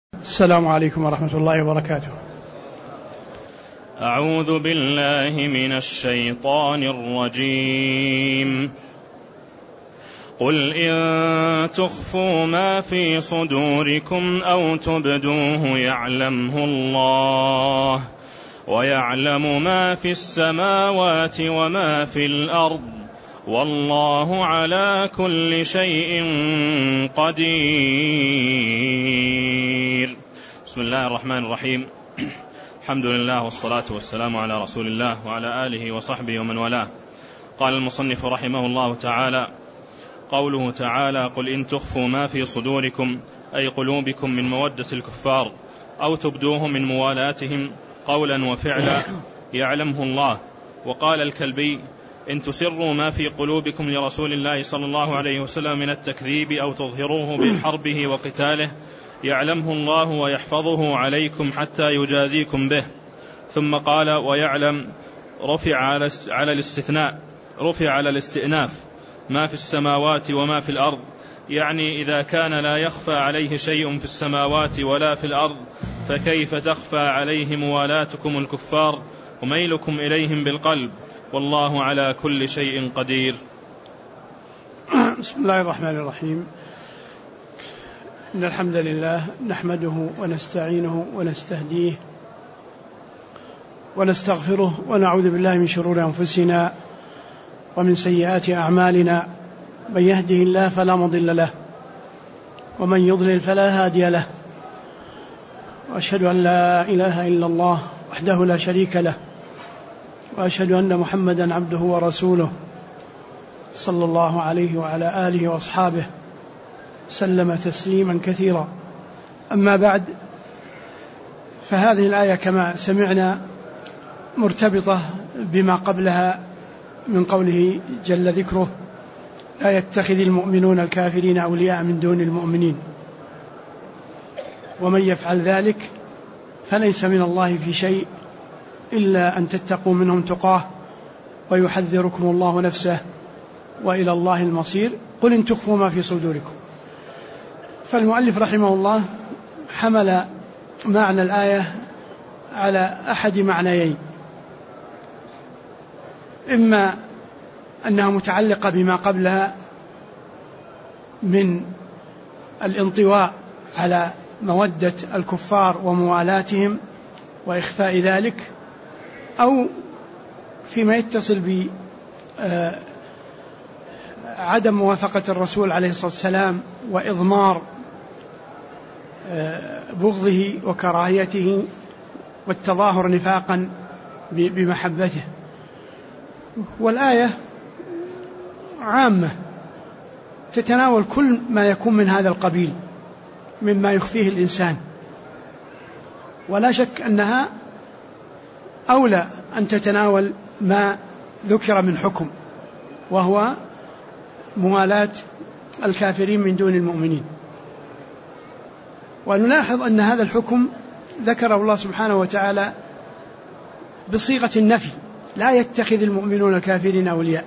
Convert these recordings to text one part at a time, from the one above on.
السلام عليكم ورحمة الله وبركاته. أعوذ بالله من الشيطان الرجيم. قل إن تخفوا ما في صدوركم أو تبدوه يعلمه الله ويعلم ما في السماوات وما في الأرض والله على كل شيء قدير. بسم الله الرحمن الرحيم. الحمد لله والصلاة والسلام على رسول الله وعلى آله وصحبه ومن والاه. قال المصنف رحمه الله تعالى: قوله تعالى: قل إن تخفوا ما في صدوركم أي قلوبكم من مودة الكفار أو تبدوه من موالاتهم قولا وفعلا يعلمه الله. وقال الكلبي: إن تسروا ما في قلوبكم لرسول الله صلى الله عليه وسلم من التكذيب أو تظهروه بحربه وقتاله يعلمه الله ويحفظه عليكم حتى يجازيكم به. ثم قال: ويعلم رفع على الاستئناف ما في السماوات وما في الأرض، يعني إذا كان لا يخفى عليه شيء في السماوات ولا في الأرض فكيف تخفى عليه موالاتكم الكفار وميلكم إليهم بالقلب، والله على كل شيء قدير. بسم الله الرحمن الرحيم. إن الحمد لله نحمده ونستعينه ونستهديه ونستغفره ونعوذ بالله من شرور أنفسنا ومن سيئات أعمالنا، من يهده الله فلا مضل له ومن يضلل فلا هادي له، وأشهد أن لا إله إلا الله وحده لا شريك له، وأشهد أن محمدا عبده ورسوله صلى الله عليه وعلى آله وأصحابه سلم تسليما كثيرا. أما بعد، فهذه الآية كما سمعنا مرتبطة بما قبلها من قوله جل ذكره: لا يتخذ المؤمنون الكافرين أولياء من دون المؤمنين ومن يفعل ذلك فليس من الله في شيء إلا أن تتقوا منهم تقاه ويحذركم الله نفسه وإلى الله المصير. قل إن تخفوا ما في صدوركم. فالمؤلف رحمه الله حمل معنى الآية على أحد معنيين: إما أنها متعلقة بما قبلها من الانطواء على مودة الكفار وموالاتهم وإخفاء ذلك، أو فيما يتصل بعدم موافقة الرسول عليه الصلاة والسلام وإضمار بغضه وكراهيته والتظاهر نفاقا بمحبته. والآية عامة تتناول كل ما يكون من هذا القبيل مما يخفيه الإنسان، ولا شك أنها أولى أن تتناول ما ذكر من حكم، وهو موالاة الكافرين من دون المؤمنين. ونلاحظ أن هذا الحكم ذكره الله سبحانه وتعالى بصيغة النفي: لا يتخذ المؤمنون الكافرين أولياء،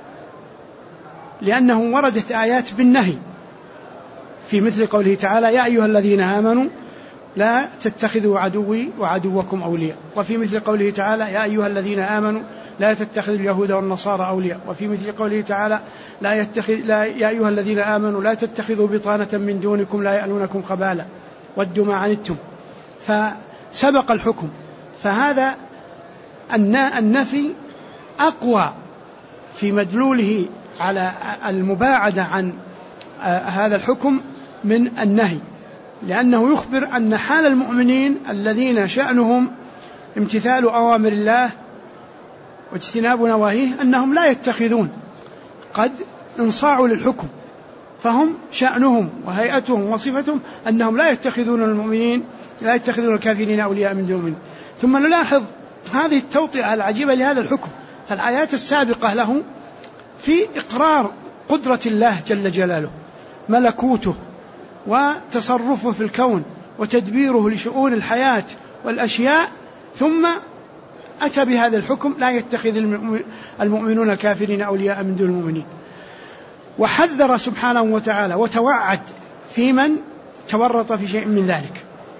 لأنه وردت آيات بالنهي في مثل قوله تعالى: يا أيها الذين آمنوا لا تتخذوا عدوي وعدوكم أولياء، وفي مثل قوله تعالى: يا أيها الذين آمنوا لا تتخذوا اليهود والنصارى أولياء، وفي مثل قوله تعالى: يا أيها الذين آمنوا لا تتخذوا بطانة من دونكم لا يألونكم خبالا ودوا ما عنتم. فسبق الحكم، فهذا النفي أقوى في مدلوله على المباعدة عن هذا الحكم من النهي، لأنه يخبر أن حال المؤمنين الذين شأنهم امتثال أوامر الله واجتناب نواهيه أنهم لا يتخذون، قد انصاعوا للحكم، فهم شأنهم وهيئتهم وصفتهم أنهم لا يتخذون الكافرين أولياء من دون المؤمنين. ثم نلاحظ هذه التوطئة العجيبة لهذا الحكم، فالآيات السابقة له في إقرار قدرة الله جل جلاله، ملكوته وتصرفه في الكون وتدبيره لشؤون الحياة والأشياء، ثم أتى بهذا الحكم: لا يتخذ المؤمنون الكافرين أولياء من دون المؤمنين. وحذر سبحانه وتعالى وتوعد في من تورط في شيء من ذلك،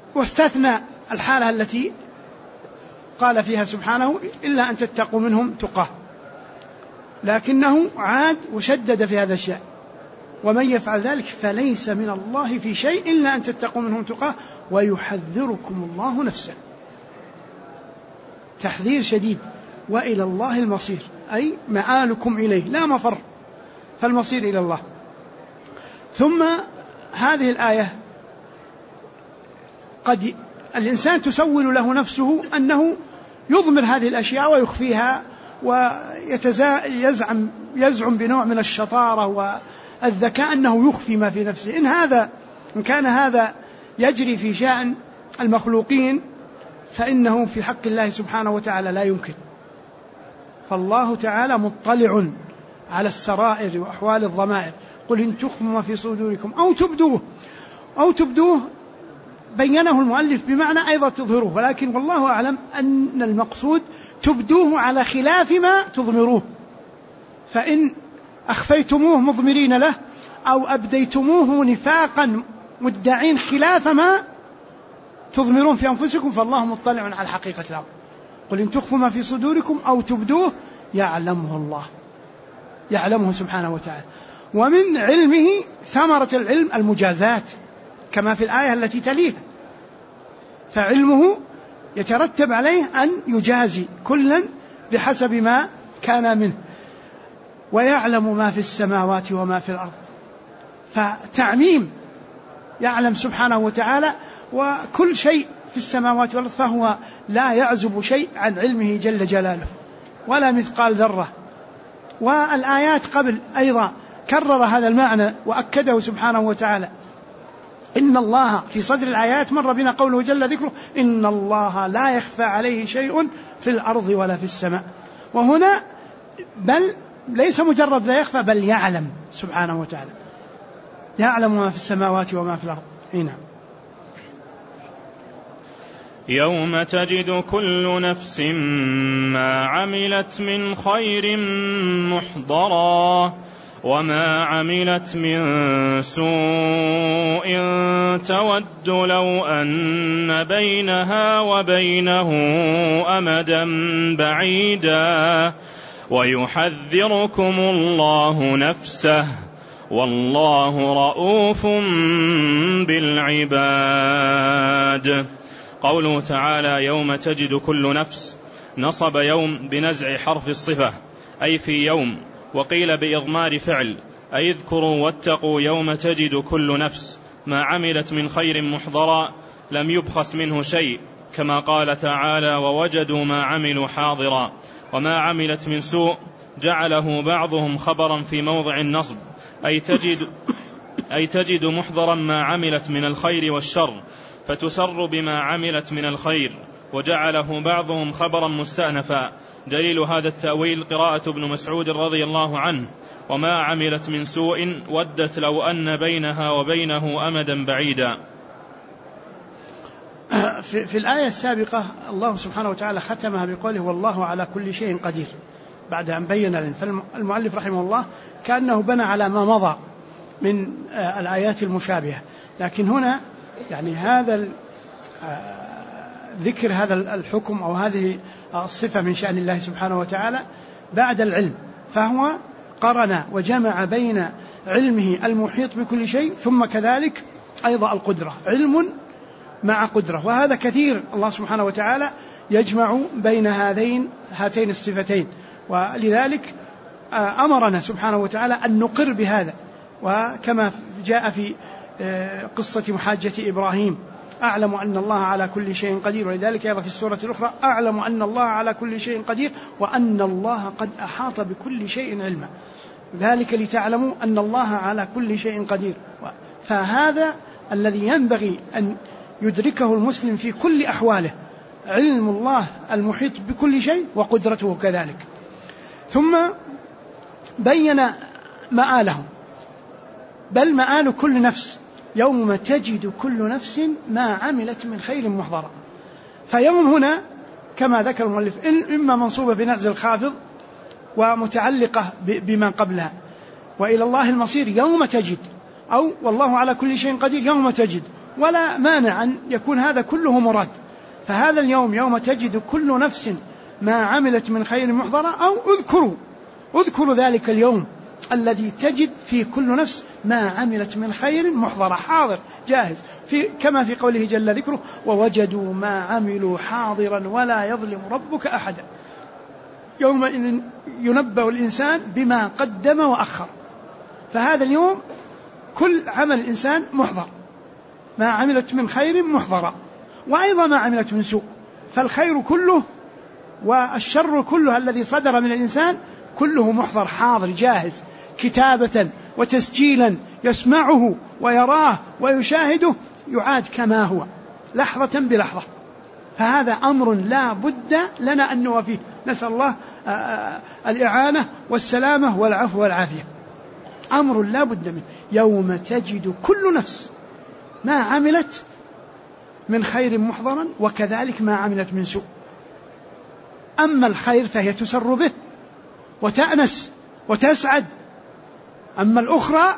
واستثنى الحالة التي قال فيها سبحانه إلا أن تتقوا منهم تقاه، لكنه عاد وشدد في هذا الشيء: ومن يفعل ذلك فليس من الله في شيء إلا أن تتقوا منهم تقاه ويحذركم الله نفسه. تحذير شديد. وإلى الله المصير، أي مآلكم إليه لا مفر، فالمصير إلى الله. ثم هذه الآية قد الإنسان تسول له نفسه أنه يضمر هذه الأشياء ويخفيها ويزعم بنوع من الشطارة والذكاء أنه يخفي ما في نفسه. إن كان هذا يجري في شأن المخلوقين فإنه في حق الله سبحانه وتعالى لا يمكن. فالله تعالى مطلع على السرائر وأحوال الضمائر. قل إن تخفوا ما في صدوركم أو تبدوه بينه المؤلف بمعنى أيضا تظهروه، ولكن والله أعلم أن المقصود تبدوه على خلاف ما تضمروه. فإن أخفيتموه مضمرين له أو أبديتموه نفاقا مدعين خلاف ما تضمرون في أنفسكم فالله مطلع على حقيقة الأمر. قل إن تخفوا ما في صدوركم أو تبدوه يعلمه الله، يعلمه سبحانه وتعالى. ومن علمه ثمرة العلم المجازات كما في الآية التي تليها، فعلمه يترتب عليه أن يجازي كلا بحسب ما كان منه، ويعلم ما في السماوات وما في الأرض. فتعميم، يعلم سبحانه وتعالى وكل شيء في السماوات والأرض، فهو لا يعزب شيء عن علمه جل جلاله ولا مثقال ذرة. والآيات قبل أيضا كرر هذا المعنى وأكده سبحانه وتعالى. إن الله في صدر الآيات مر بنا قوله جل ذكره: إن الله لا يخفى عليه شيء في الأرض ولا في السماء. وهنا بل ليس مجرد لا يخفى، بل يعلم سبحانه وتعالى، يعلم ما في السماوات وما في الأرض. نعم. يوم تجد كل نفس ما عملت من خير محضرا وما عملت من سوء تود لو أن بينها وبينه أمدا بعيدا ويحذركم الله نفسه والله رؤوف بالعباد. قوله تعالى يوم تجد كل نفس، نصب يوم بنزع حرف الصفة أي في يوم، وقيل بإضمار فعل أي اذكروا واتقوا يوم تجد كل نفس ما عملت من خير محضرا لم يبخس منه شيء، كما قال تعالى ووجدوا ما عملوا حاضرا. وما عملت من سوء جعله بعضهم خبرا في موضع النصب أي تجد محضرا ما عملت من الخير والشر فتسر بما عملت من الخير، وجعله بعضهم خبرا مستأنفا. دليل هذا التأويل قراءة ابن مسعود رضي الله عنه وما عملت من سوء ودت لو أن بينها وبينه أمدا بعيدا. في الآية السابقة الله سبحانه وتعالى ختمها بقوله والله على كل شيء قدير بعد أن بين لنا. فالمؤلف رحمه الله كأنه بنى على ما مضى من الآيات المشابهة، لكن هنا يعني هذا ذكر هذا الحكم أو هذه الصفة من شأن الله سبحانه وتعالى بعد العلم، فهو قرن وجمع بين علمه المحيط بكل شيء ثم كذلك أيضا القدرة، علم مع قدرة. وهذا كثير، الله سبحانه وتعالى يجمع بين هاتين الصفتين، ولذلك أمرنا سبحانه وتعالى أن نقر بهذا. وكما جاء في قصة محاجة إبراهيم أعلم أن الله على كل شيء قدير، ولذلك أيضا في السورة الأخرى أعلم أن الله على كل شيء قدير وأن الله قد أحاط بكل شيء علما، ذلك لتعلموا أن الله على كل شيء قدير. فهذا الذي ينبغي أن يدركه المسلم في كل أحواله، علم الله المحيط بكل شيء وقدرته كذلك. ثم بين مآلهم، بل مآل كل نفس يوم تجد كل نفس ما عملت من خير محضرا. فيوم هنا كما ذكر المؤلف إما منصوبة بنعزل الخافض ومتعلقة بما قبلها، وإلى الله المصير يوم تجد، أو والله على كل شيء قدير يوم تجد، ولا مانع أن يكون هذا كله مراد. فهذا اليوم يوم تجد كل نفس ما عملت من خير محضرة، أو اذكروا ذلك اليوم الذي تجد في كل نفس ما عملت من خير محضرة، حاضر جاهز، كما في قوله جل ذكره: ووجدوا ما عملوا حاضرا ولا يظلم ربك أحدا. يومئذ ينبأ الإنسان بما قدم وأخر. فهذا اليوم كل عمل الإنسان محضر، ما عملت من خير محضرة، وأيضا ما عملت من سوء. فالخير كله والشر كله الذي صدر من الإنسان كله محضر حاضر جاهز، كتابة وتسجيلا، يسمعه ويراه ويشاهده، يعاد كما هو لحظة بلحظة. فهذا أمر لا بد لنا أن نوفيه، نسأل الله الإعانة والسلامة والعفو والعافية. أمر لا بد منه، يوم تجد كل نفس ما عملت من خير محضرا وكذلك ما عملت من سوء. أما الخير فهي تسر به وتأنس وتسعد، أما الأخرى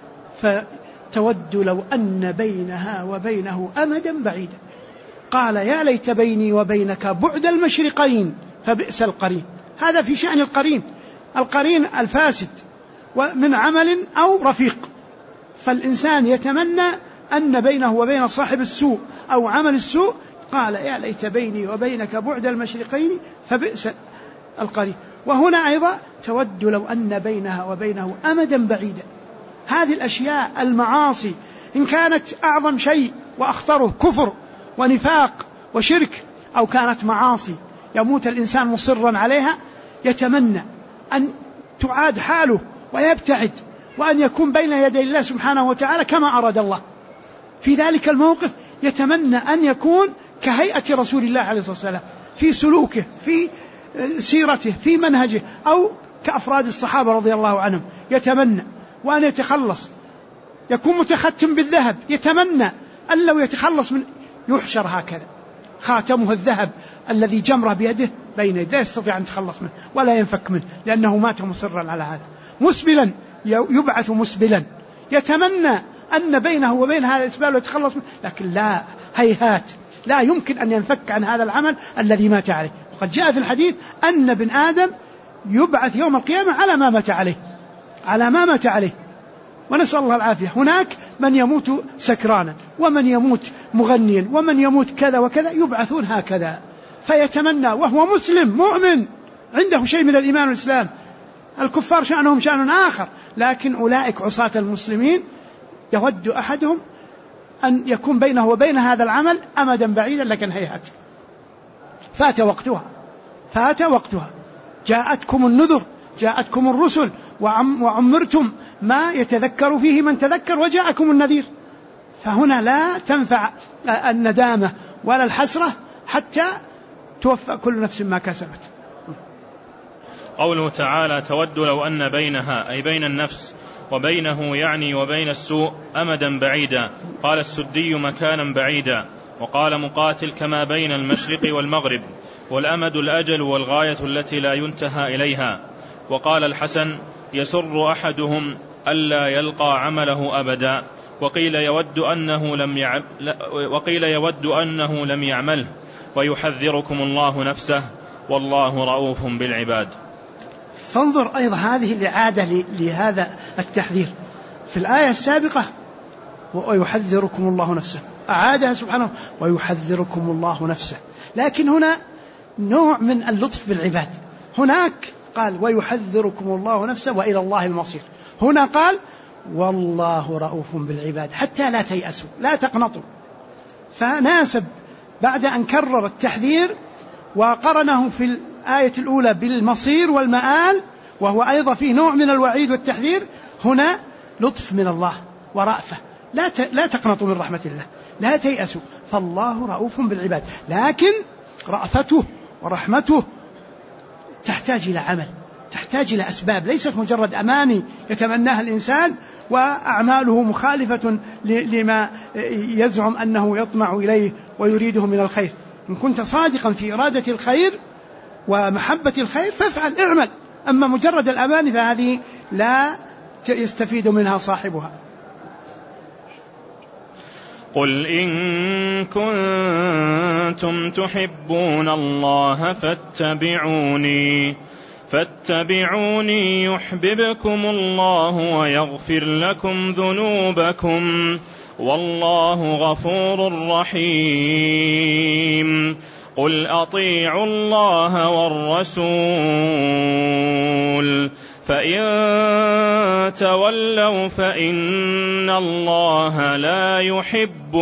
فتود لو أن بينها وبينه أمدا بعيدا. قال: يا ليت بيني وبينك بعد المشرقين فبئس القرين. هذا في شأن القرين الفاسد من عمل أو رفيق. فالإنسان يتمنى أن بينه وبين صاحب السوء أو عمل السوء، قال: يا ليت بيني وبينك بعد المشرقين فبئس القرين. وهنا أيضا: تود لو أن بينها وبينه أمدا بعيدا. هذه الأشياء المعاصي إن كانت أعظم شيء وأخطره كفر ونفاق وشرك، أو كانت معاصي يموت الإنسان مصرا عليها، يتمنى أن تعاد حاله ويبتعد، وأن يكون بين يدي الله سبحانه وتعالى كما أراد الله. في ذلك الموقف يتمنى أن يكون كهيئة رسول الله عليه الصلاة والسلام في سلوكه، في سيرته، في منهجه، أو كأفراد الصحابة رضي الله عنهم. يتمنى وأن يتخلص، يكون متختم بالذهب، يتمنى أن لو يتخلص من يحشر هكذا خاتمه الذهب الذي جمره بيده بين يديه، لا يستطيع أن يتخلص منه ولا ينفك منه، لأنه مات مصرا على هذا. مسبلا يبعث مسبلا، يتمنى أن بينه وبين هذا الإسبال ويتخلص منه، لكن لا، هيهات، لا يمكن أن ينفك عن هذا العمل الذي مات عليه. وقد جاء في الحديث أن ابن آدم يبعث يوم القيامة على ما مات عليه، ونسأل الله العافية. هناك من يموت سكرانا، ومن يموت مغنيا، ومن يموت كذا وكذا، يبعثون هكذا. فيتمنى وهو مسلم مؤمن عنده شيء من الإيمان والإسلام. الكفار شأنهم شأن آخر، لكن أولئك عصاة المسلمين يود أحدهم أن يكون بينه وبين هذا العمل أمدا بعيدا، لكن هيهات، فات وقتها. جاءتكم النذر، جاءتكم الرسل، وعمرتم ما يتذكر فيه من تذكر، وجاءكم النذير. فهنا لا تنفع الندامة ولا الحسرة حتى توفى كل نفس ما كسبت. قوله تعالى: تود لو أن بينها، أي بين النفس، وبينه يعني وبين السوء أمدا بعيدا. قال السدي: مكانا بعيدا. وقال مقاتل: كما بين المشرق والمغرب، والأمد الأجل والغاية التي لا ينتهى إليها. وقال الحسن: يسر أحدهم ألا يلقى عمله أبدا. وقيل يود أنه لم يعمله. ويحذركم الله نفسه والله رؤوف بالعباد. فانظر أيضا هذه الإعادة لهذا التحذير في الآية السابقة: ويحذركم الله نفسه، أعادها سبحانه: ويحذركم الله نفسه. لكن هنا نوع من اللطف بالعباد. هناك قال: ويحذركم الله نفسه وإلى الله المصير. هنا قال: والله رؤوف بالعباد، حتى لا تيأسوا، لا تقنطوا. فناسب بعد أن كرر التحذير وقرنه في الآية الأولى بالمصير والمآل، وهو أيضا فيه نوع من الوعيد والتحذير، هنا لطف من الله ورأفة. لا تقنطوا من رحمة الله، لا تيأسوا، فالله رؤوف بالعباد. لكن رأفته ورحمته تحتاج إلى عمل، تحتاج إلى أسباب، ليست مجرد أماني يتمناها الإنسان وأعماله مخالفة لما يزعم أنه يطمع إليه ويريده من الخير. إن كنت صادقا في إرادة الخير ومحبة الخير فافعل، اعمل. أما مجرد الأماني فهذه لا يستفيد منها صاحبها. قل إن كنتم تحبون الله فاتبعوني يحببكم الله ويغفر لكم ذنوبكم والله غفور رحيم. قل أطيعوا الله والرسول فإن تولوا فإن الله لا يحب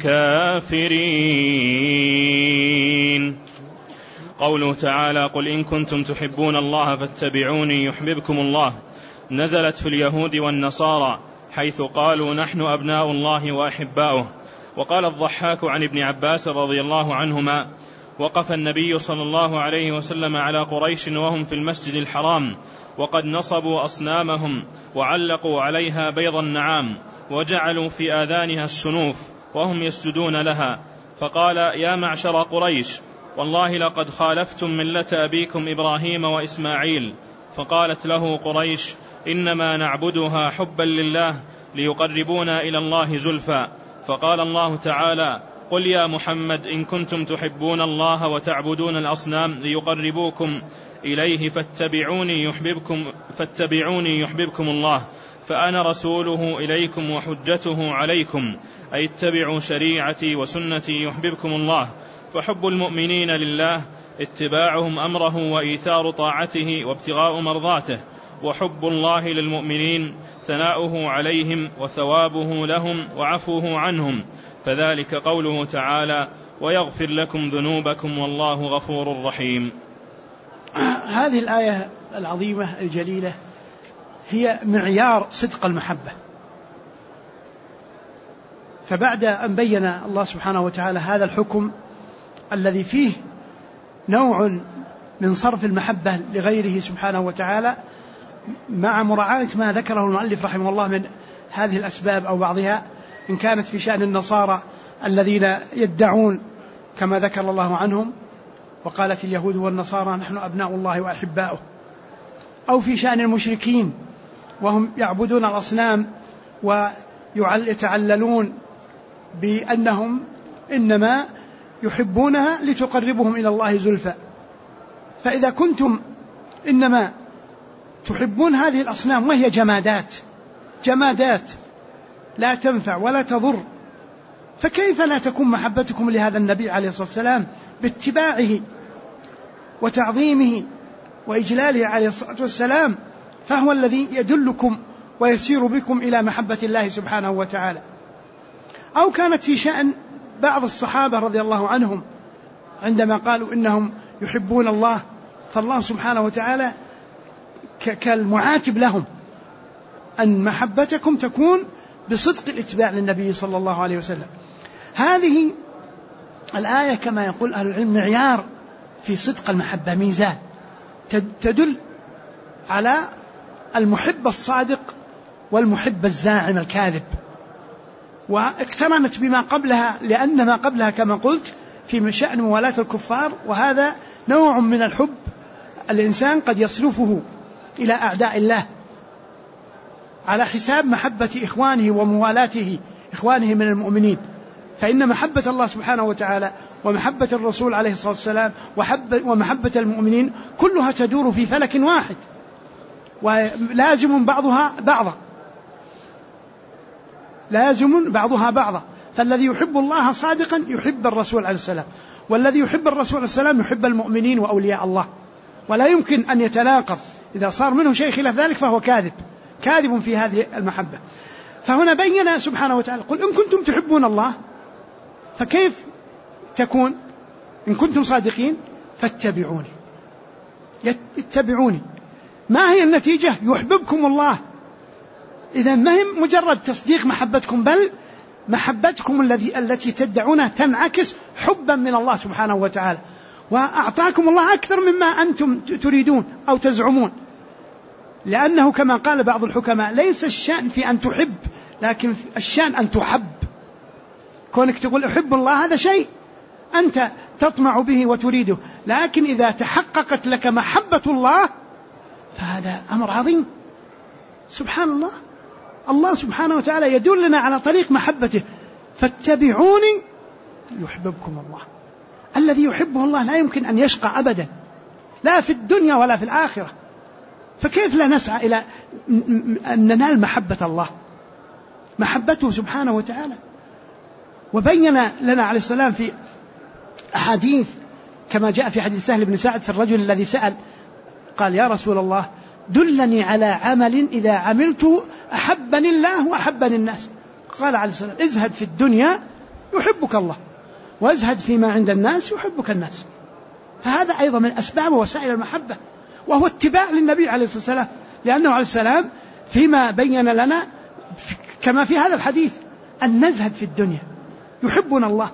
الكافرين. قوله تعالى قل إن كنتم تحبون الله فاتبعوني يحببكم الله نزلت في اليهود والنصارى حيث قالوا نحن أبناء الله وأحباؤه. وقال الضحاك عن ابن عباس رضي الله عنهما وقف النبي صلى الله عليه وسلم على قريش وهم في المسجد الحرام وقد نصبوا أصنامهم وعلقوا عليها بيض النعام وجعلوا في آذانها السنوف وهم يسجدون لها، فقال يا معشر قريش والله لقد خالفتم ملة أبيكم إبراهيم وإسماعيل. فقالت له قريش إنما نعبدها حبا لله ليقربونا إلى الله زلفى. فقال الله تعالى قل يا محمد إن كنتم تحبون الله وتعبدون الأصنام ليقربوكم إليه فاتبعوني يحببكم الله فأنا رسوله إليكم وحجته عليكم، أي اتبعوا شريعتي وسنتي يحببكم الله. فحب المؤمنين لله اتباعهم أمره وإيثار طاعته وابتغاء مرضاته، وحب الله للمؤمنين ثناؤه عليهم وثوابه لهم وعفوه عنهم، فذلك قوله تعالى ويغفر لكم ذنوبكم والله غفور رحيم. هذه الآية العظيمة الجليلة هي معيار صدق المحبة. فبعد أن بين الله سبحانه وتعالى هذا الحكم الذي فيه نوع من صرف المحبة لغيره سبحانه وتعالى مع مراعاة ما ذكره المؤلف رحمه الله من هذه الأسباب أو بعضها، إن كانت في شأن النصارى الذين يدعون كما ذكر الله عنهم وقالت اليهود والنصارى نحن أبناء الله وأحباؤه، أو في شأن المشركين وهم يعبدون الأصنام ويتعللون بأنهم إنما يحبونها لتقربهم إلى الله زلفى. فإذا كنتم إنما تحبون هذه الأصنام وهي جمادات لا تنفع ولا تضر، فكيف لا تكون محبتكم لهذا النبي عليه الصلاة والسلام باتباعه وتعظيمه وإجلاله عليه الصلاة والسلام، فهو الذي يدلكم ويسير بكم إلى محبة الله سبحانه وتعالى. أو كانت في شأن بعض الصحابة رضي الله عنهم عندما قالوا إنهم يحبون الله، فالله سبحانه وتعالى كالمعاتب لهم أن محبتكم تكون بصدق الاتباع للنبي صلى الله عليه وسلم. هذه الآية كما يقول أهل العلم معيار في صدق المحبة، ميزان تدل على المحب الصادق والمحب الزاعم الكاذب، واقترنت بما قبلها لأن ما قبلها كما قلت في شأن موالاة الكفار، وهذا نوع من الحب الإنسان قد يصرفه إلى أعداء الله على حساب محبة إخوانه وموالاته إخوانه من المؤمنين. فإن محبة الله سبحانه وتعالى ومحبة الرسول عليه الصلاة والسلام ومحبة المؤمنين كلها تدور في فلك واحد ولازم بعضها بعضا. فالذي يحب الله صادقا يحب الرسول عليه السلام، والذي يحب الرسول عليه السلام يحب المؤمنين وأولياء الله، ولا يمكن أن يتناقض. إذا صار منه شيء خلاف ذلك فهو كاذب في هذه المحبة. فهنا بين سبحانه وتعالى قل إن كنتم تحبون الله، فكيف تكون إن كنتم صادقين؟ فاتبعوني. ما هي النتيجة؟ يحببكم الله. إذا ما هي مجرد تصديق محبتكم، بل محبتكم التي تدعونها تنعكس حبا من الله سبحانه وتعالى، وأعطاكم الله أكثر مما أنتم تريدون أو تزعمون. لأنه كما قال بعض الحكماء ليس الشأن في أن تحب، لكن الشأن أن تحب. كونك تقول أحب الله هذا شيء أنت تطمع به وتريده، لكن إذا تحققت لك محبة الله فهذا أمر عظيم. سبحان الله، الله سبحانه وتعالى يدلنا على طريق محبته فاتبعوني يحببكم الله. الذي يحبه الله لا يمكن أن يشقى أبدا، لا في الدنيا ولا في الآخرة. فكيف لا نسعى إلى أن ننال محبة الله، محبته سبحانه وتعالى؟ وبين لنا عليه السلام في أحاديث كما جاء في حديث سهل بن سعد في الرجل الذي سأل قال: يا رسول الله دلني على عمل إذا عملته أحبني الله وأحبني الناس. قال عليه السلام: ازهد في الدنيا يحبك الله، وازهد فيما عند الناس يحبك الناس. فهذا أيضا من أسباب وسائل المحبة، وهو اتباع للنبي عليه الصلاة والسلام، لأنه عليه السلام فيما بين لنا كما في هذا الحديث أن نزهد في الدنيا يحبنا الله،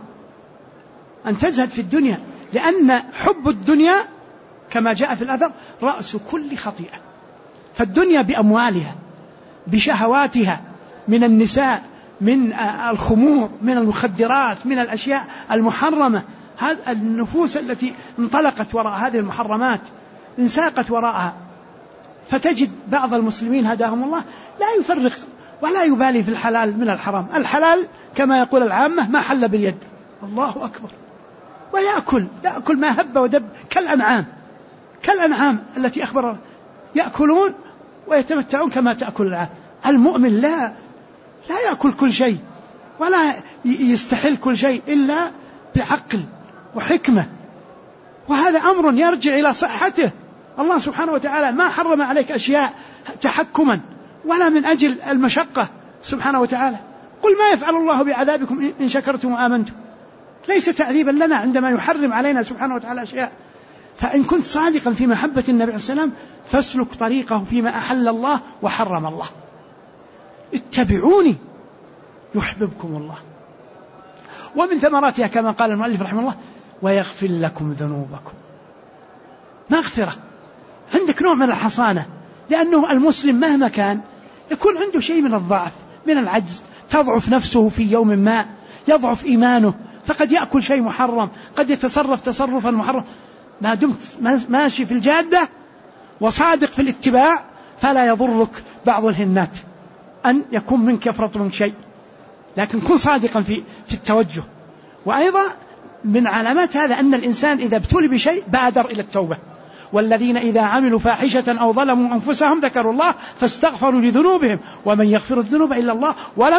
أن تزهد في الدنيا، لأن حب الدنيا كما جاء في الأثر رأس كل خطيئة. فالدنيا بأموالها، بشهواتها من النساء، من الخمور، من المخدرات، من الأشياء المحرمة، هذه النفوس التي انطلقت وراء هذه المحرمات انساقت وراءها. فتجد بعض المسلمين هداهم الله لا يفرق ولا يبالي في الحلال من الحرام. الحلال كما يقول العامة ما حل باليد، الله أكبر، ويأكل ما هب ودب كالأنعام التي أخبر، يأكلون ويتمتعون كما تأكل الأنعام. المؤمن لا يأكل كل شيء ولا يستحل كل شيء إلا بعقل وحكمة، وهذا أمر يرجع إلى صحته. الله سبحانه وتعالى ما حرم عليك أشياء تحكما ولا من أجل المشقة سبحانه وتعالى. قل ما يفعل الله بعذابكم إن شكرتم وآمنتم، ليس تعذيبا لنا عندما يحرم علينا سبحانه وتعالى أشياء. فإن كنت صادقا في محبة النبي عليه السلام فاسلك طريقه فيما أحل الله وحرم الله. اتبعوني يحببكم الله. ومن ثمراتها كما قال المؤلف رحمه الله: ويغفر لكم ذنوبكم. مغفرة، عندك نوع من الحصانة، لأنه المسلم مهما كان يكون عنده شيء من الضعف، من العجز، تضعف نفسه في يوم ما، يضعف إيمانه، فقد يأكل شيء محرم، قد يتصرف تصرفا محرم. ما دمت ماشي في الجادة وصادق في الاتباع فلا يضرك بعض الهنات أن يكون منك يفرط من شيء، لكن كن صادقا في التوجه. وأيضا من علامات هذا أن الإنسان إذا ابتلي بشيء بادر إلى التوبة. والذين إذا عملوا فاحشة أو ظلموا أنفسهم ذكروا الله فاستغفروا لذنوبهم ومن يغفر الذنوب إلا الله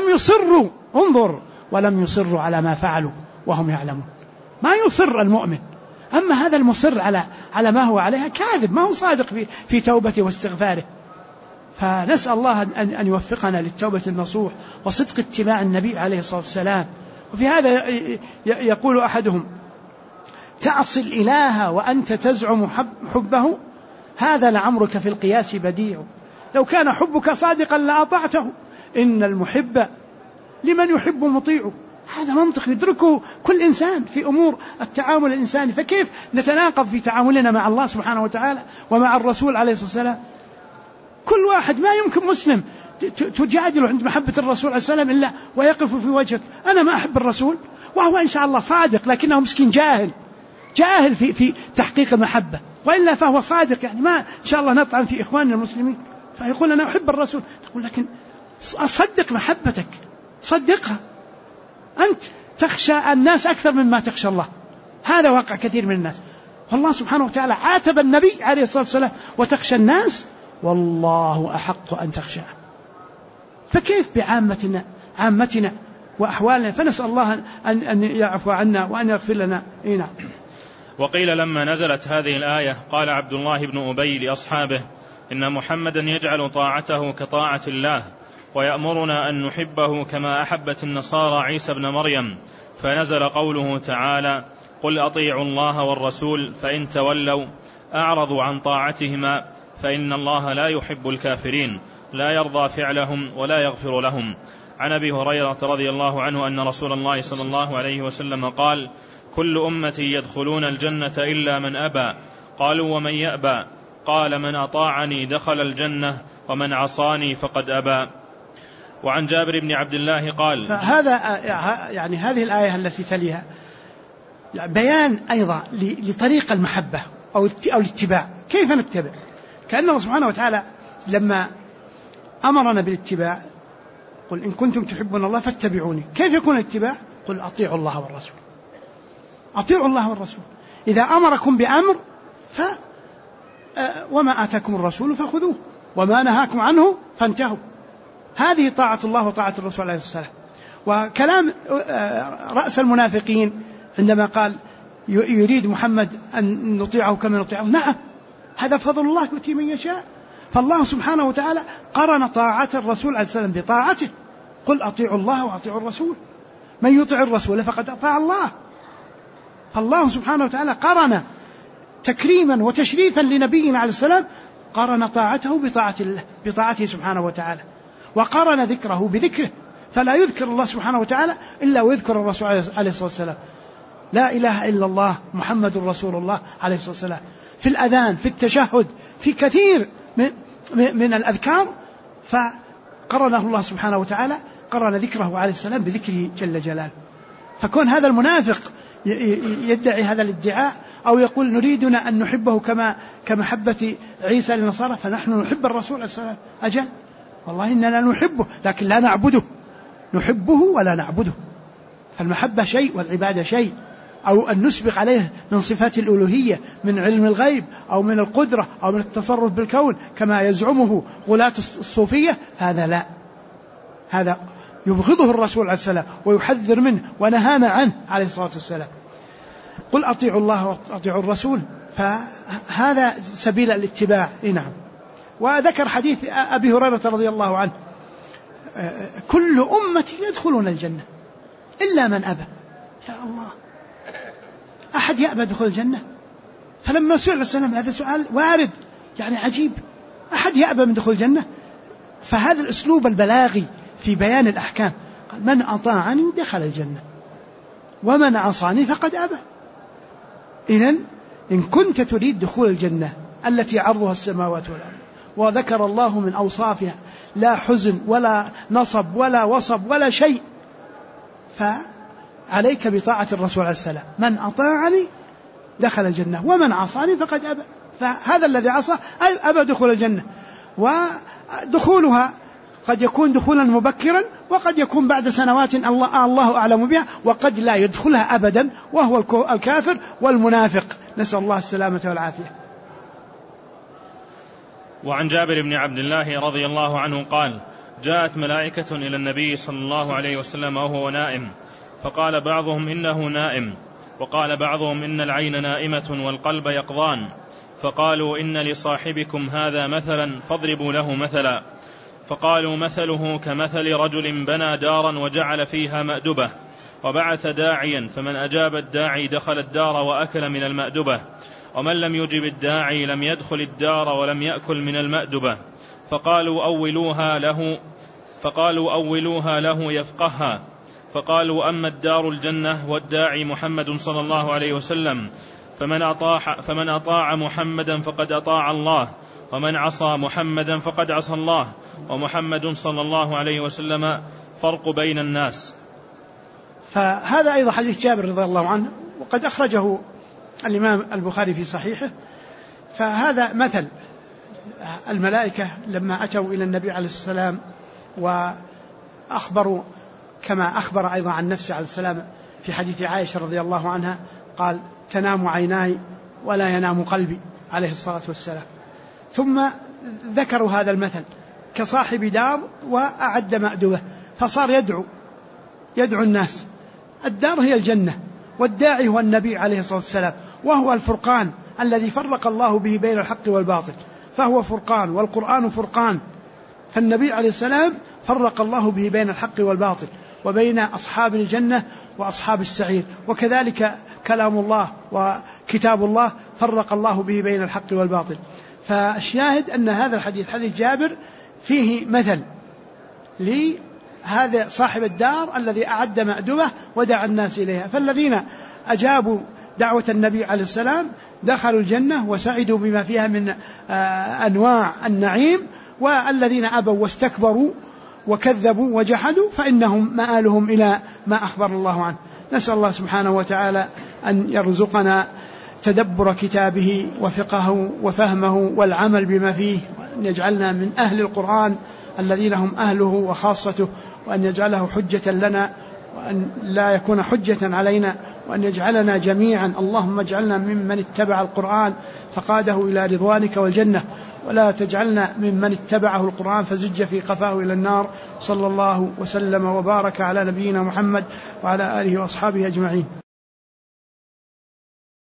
ولم يصروا على ما فعلوا وهم يعلمون. ما يصر المؤمن، أما هذا المصر على ما هو عليها كاذب، ما هو صادق في توبته واستغفاره. فنسأل الله أن يوفقنا للتوبة النصوح وصدق اتباع النبي عليه الصلاة والسلام. وفي هذا يقول أحدهم: تعصي الإله وأنت تزعم حبه، هذا لعمرك في القياس بديع. لو كان حبك صادقا لأطعته، إن المحب لمن يحب مطيع. هذا منطق يدركه كل إنسان في أمور التعامل الإنساني. فكيف نتناقض في تعاملنا مع الله سبحانه وتعالى ومع الرسول عليه الصلاة والسلام؟ كل واحد، ما يمكن مسلم تجادل عند محبة الرسول عليه السلام إلا ويقف في وجهك: أنا ما أحب الرسول، وهو إن شاء الله صادق لكنه مسكين جاهل في تحقيق المحبة، وإلا فهو صادق. يعني ما إن شاء الله نطعن في إخواننا المسلمين فيقول أنا أحب الرسول، تقول لكن أصدق محبتك، صدقها. أنت تخشى الناس أكثر مما تخشى الله، هذا واقع كثير من الناس. والله سبحانه وتعالى عاتب النبي عليه الصلاة والسلام: وتخشى الناس والله أحق أن تخشى. فكيف عامتنا وأحوالنا؟ فنسأل الله أن يعفو عنا وأن يغفر لنا. نعم. وقيل لما نزلت هذه الآية قال عبد الله بن أبي لأصحابه: إن محمدا يجعل طاعته كطاعة الله، ويأمرنا أن نحبه كما أحبت النصارى عيسى بن مريم. فنزل قوله تعالى: قل أطيعوا الله والرسول فإن تولوا أعرضوا عن طاعتهما فإن الله لا يحب الكافرين، لا يرضى فعلهم ولا يغفر لهم. عن أبي هريرة رضي الله عنه أن رسول الله صلى الله عليه وسلم قال: كل أمتي يدخلون الجنة إلا من أبى. قالوا: ومن يأبى؟ قال: من أطاعني دخل الجنة ومن عصاني فقد أبى. وعن جابر بن عبد الله قال: فهذا يعني هذه الآية التي تليها بيان أيضا لطريق المحبة أو الاتباع. كيف نتبع؟ كأن الله سبحانه وتعالى لما أمرنا بالاتباع قل إن كنتم تحبون الله فاتبعوني. كيف يكون الاتباع؟ قل أطيعوا الله والرسول. أطيعوا الله والرسول. إذا أمركم بأمر وما آتاكم الرسول فخذوه وما نهاكم عنه فانتهوا. هذه طاعة الله وطاعة الرسول عليه الصلاة والسلام. وكلام رأس المنافقين عندما قال يريد محمد أن نطيعه كما نطيعه، نعم هذا فضل الله يؤتيه من يشاء. فالله سبحانه وتعالى قرن طاعة الرسول عليه السلام بطاعته. قل أطيعوا الله وأطيعوا الرسول، من يطيع الرسول فقد أطاع الله. فالله سبحانه وتعالى قرن تكريما وتشريفا لنبينا عليه السلام، قرن طاعته بطاعة الله بطاعته سبحانه وتعالى، وقرن ذكره بذكره. فلا يذكر الله سبحانه وتعالى إلا ويذكر الرسول عليه الصلاة والسلام. لا إله إلا الله محمد رسول الله عليه الصلاة والسلام، في الأذان، في التشهد، في كثير من الأذكار، فقرنه الله سبحانه وتعالى، قرن ذكره عليه السلام بذكره جل جلاله. فكون هذا المنافق يدعي هذا الادعاء أو يقول نريدنا أن نحبه كمحبة عيسى للنصارى، فنحن نحب الرسول عليه السلام. أجل والله إننا نحبه لكن لا نعبده، نحبه ولا نعبده. فالمحبة شيء والعبادة شيء، أو أن نسبق عليه من صفات الألوهية من علم الغيب أو من القدرة أو من التصرف بالكون كما يزعمه غلاة الصوفية، فهذا لا، هذا يبغضه الرسول عليه السلام ويحذر منه ونهانا عنه عليه الصلاة والسلام. قل أطيعوا الله وأطيعوا الرسول، فهذا سبيل الاتباع. نعم. وذكر حديث أبي هريرة رضي الله عنه كل أمتي يدخلون الجنة إلا من أبى. يا الله، أحد يأبى دخول الجنة؟ فلما سئل السلام هذا سؤال وارد يعني عجيب، أحد يأبى من دخول الجنة؟ فهذا الأسلوب البلاغي في بيان الأحكام، قال من أطاعني دخل الجنة ومن عصاني فقد أبى. إذن إن كنت تريد دخول الجنة التي عرضها السماوات والأرض، وذكر الله من أوصافها لا حزن ولا نصب ولا وصب ولا شيء، فعليك بطاعة الرسول عليه السلام. من أطاعني دخل الجنة ومن عصاني فقد أبى. فهذا الذي عصى أبى دخول الجنة، ودخولها قد يكون دخولا مبكرا وقد يكون بعد سنوات الله أعلم بها، وقد لا يدخلها أبدا وهو الكافر والمنافق، نسأل الله السلامة والعافية. وعن جابر بن عبد الله رضي الله عنه قال جاءت ملائكة إلى النبي صلى الله عليه وسلم وهو نائم، فقال بعضهم إنه نائم، وقال بعضهم إن العين نائمة والقلب يقظان، فقالوا إن لصاحبكم هذا مثلا فاضربوا له مثلا. فقالوا مثله كمثل رجل بنى دارا وجعل فيها مأدبة وبعث داعيا، فمن أجاب الداعي دخل الدار وأكل من المأدبة، ومن لم يجب الداعي لم يدخل الدار ولم يأكل من المأدبة. فقالوا أولوها له يفقهها. فقالوا أما الدار الجنة والداعي محمد صلى الله عليه وسلم، فمن أطاع محمدا فقد أطاع الله، ومن عصى محمدا فقد عصى الله، ومحمد صلى الله عليه وسلم فرق بين الناس. فهذا أيضا حديث جابر رضي الله عنه، وقد أخرجه الإمام البخاري في صحيحه. فهذا مثل الملائكة لما أتوا إلى النبي عليه السلام وأخبروا كما أخبر أيضا عن نفسه عليه السلام في حديث عائشة رضي الله عنها، قال تنام عيناي ولا ينام قلبي عليه الصلاة والسلام. ثم ذكروا هذا المثل كصاحب دار وأعد مأدبة، فصار يدعو الناس. الدار هي الجنة، والداعي هو النبي عليه الصلاة والسلام، وهو الفرقان الذي فرق الله به بين الحق والباطل، فهو فرقان والقرآن فرقان. فالنبي عليه السلام فرق الله به بين الحق والباطل وبين أصحاب الجنة وأصحاب السعير، وكذلك كلام الله وكتاب الله فرق الله به بين الحق والباطل. فالشاهد أن هذا الحديث حديث جابر فيه مثل لهذا صاحب الدار الذي أعد مأدبة ودعا الناس إليها. فالذين أجابوا دعوة النبي عليه السلام دخلوا الجنة وسعدوا بما فيها من أنواع النعيم، والذين أبوا واستكبروا وكذبوا وجحدوا فإنهم مآلهم إلى ما أخبر الله عنه. نسأل الله سبحانه وتعالى أن يرزقنا تدبر كتابه وفقهه وفهمه والعمل بما فيه، وأن يجعلنا من أهل القرآن الذين هم أهله وخاصته، وأن يجعله حجة لنا وأن لا يكون حجة علينا، وأن يجعلنا جميعا اللهم اجعلنا ممن اتبع القرآن فقاده إلى رضوانك والجنة، ولا تجعلنا ممن اتبعه القرآن فزج في قفاه إلى النار. صلى الله وسلم وبارك على نبينا محمد وعلى آله وأصحابه أجمعين.